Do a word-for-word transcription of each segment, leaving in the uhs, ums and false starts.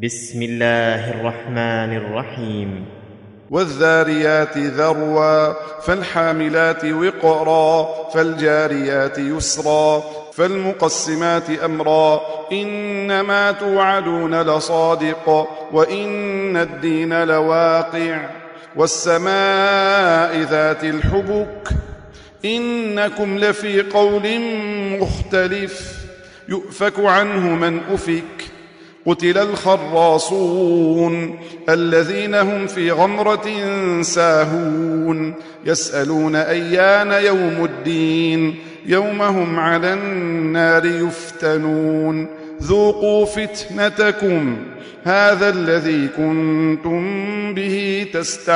بسم الله الرحمن الرحيم. والذاريات ذروا فالحاملات وقرا فالجاريات يسرا فالمقسمات أمرا إنما توعدون لصادق وإن الدين لواقع والسماء ذات الحبك إنكم لفي قول مختلف يؤفك عنه من أفك قتل الخراصون الذين هم في غمرة ساهون يسألون أيان يوم الدين يوم هم على النار يفتنون ذوقوا فتنتكم هذا الذي كنتم به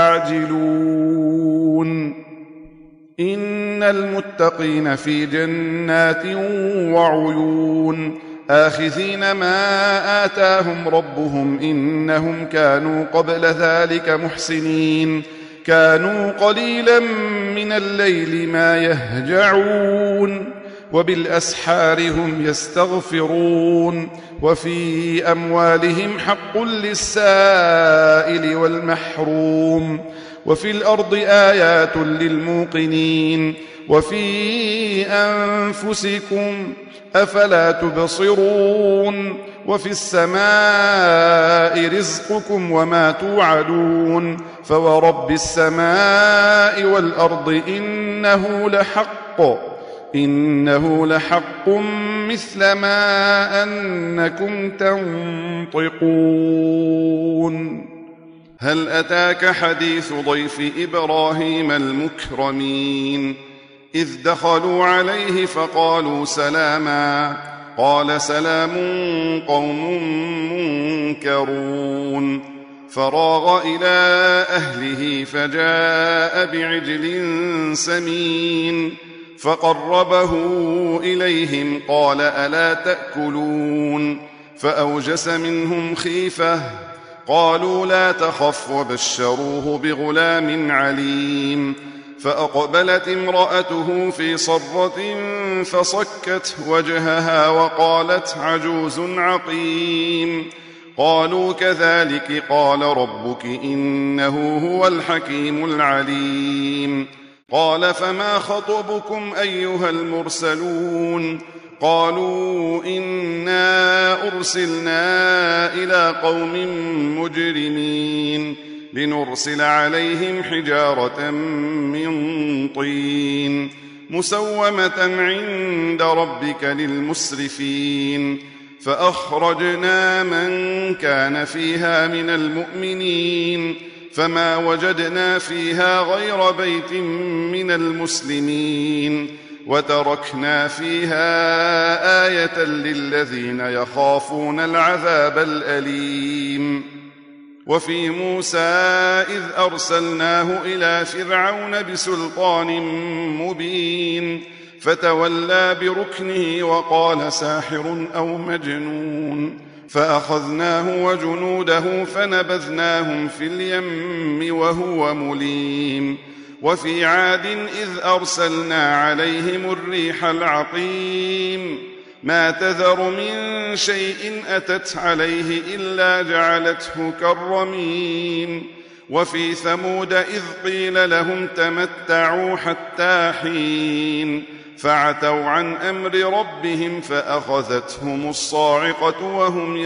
تستعجلون إن المتقين في جنات وعيون آخذين ما آتاهم ربهم إنهم كانوا قبل ذلك محسنين كانوا قليلا من الليل ما يهجعون وبالأسحار هم يستغفرون وفي أموالهم حق للسائل والمحروم وفي الأرض آيات للموقنين وفي أنفسكم أفلا تبصرون وفي السماء رزقكم وما توعدون فورب السماء والأرض إنه لحق إنه لحق مثل ما أنكم تنطقون. هل أتاك حديث ضيف إبراهيم المكرمين إذ دخلوا عليه فقالوا سلاما قال سلام قوم منكرون فراغ إلى أهله فجاء بعجل سمين فقربه إليهم قال ألا تأكلون فأوجس منهم خيفة قالوا لا تخف وبشروه بغلام عليم فأقبلت امرأته في صرة فصكت وجهها وقالت عجوز عقيم قالوا كذلك قال ربك إنه هو الحكيم العليم قال فما خطبكم أيها المرسلون قالوا إنا أرسلنا إلى قوم مجرمين لنرسل عليهم حجارة من طين مسومة عند ربك للمسرفين فأخرجنا من كان فيها من المؤمنين فما وجدنا فيها غير بيت من المسلمين وتركنا فيها آية للذين يخافون العذاب الأليم. وفي موسى إذ أرسلناه إلى فرعون بسلطان مبين فتولى بركنه وقال ساحر أو مجنون فأخذناه وجنوده فنبذناهم في اليم وهو مليم. وفي عاد إذ أرسلنا عليهم الريح العقيم ما تذر من شيء أتت عليه إلا جعلته كالرميم. وفي ثمود إذ قيل لهم تمتعوا حتى حين فعتوا عن أمر ربهم فأخذتهم الصاعقة وهم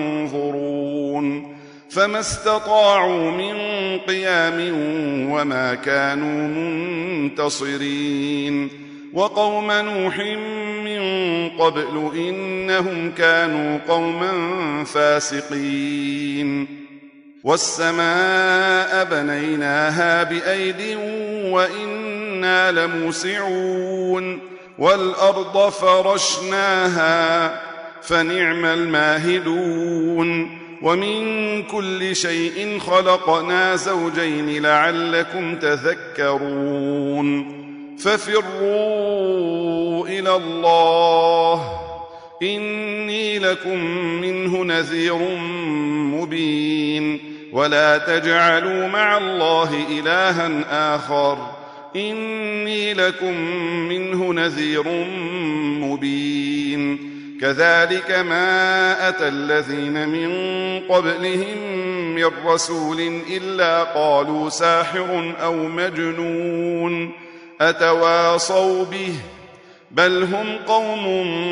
ينظرون فما استطاعوا من قيام وما كانوا منتصرين. وقوم نوح من قبل إنهم كانوا قوما فاسقين. والسماء بنيناها بأيد وإنا لموسعون والأرض فرشناها فنعم الماهدون. ومن كل شيء خلقنا زوجين لعلكم تذكرون. ففروا إلى الله إني لكم منه نذير مبين. ولا تجعلوا مع الله إلها آخر إني لكم منه نذير مبين. كذلك ما أتى الذين من قبلهم من رسول إلا قالوا ساحر أو مجنون أتواصوا به بل هم قوم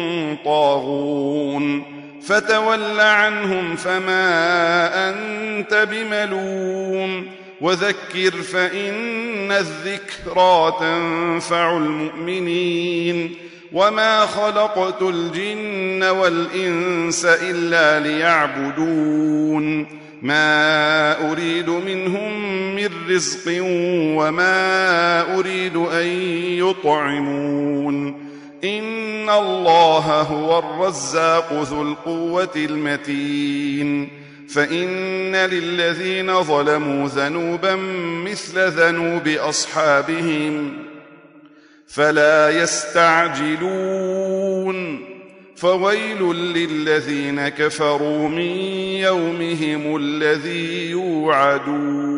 طاغون فتول عنهم فما أنت بملوم وذكر فإن الذكرى تنفع المؤمنين وما خلقت الجن والإنس إلا ليعبدون ما أريد منهم من رزق وما أريد أن يطعمون إن الله هو الرزاق ذو القوة المتين فإن للذين ظلموا ذنوبا مثل ذنوب أصحابهم فلا يستعجلون فويل للذين كفروا من يومهم الذي يوعدون